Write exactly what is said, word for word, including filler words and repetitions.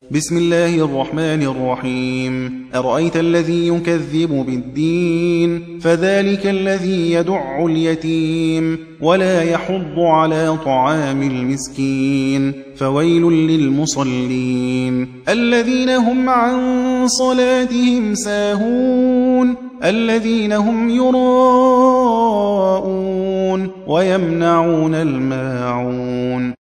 بسم الله الرحمن الرحيم أرأيت الذي يكذب بالدين فذلك الذي يدع اليتيم ولا يحض على طعام المسكين فويل للمصلين الذين هم عن صلاتهم ساهون الذين هم يراءون ويمنعون الماعون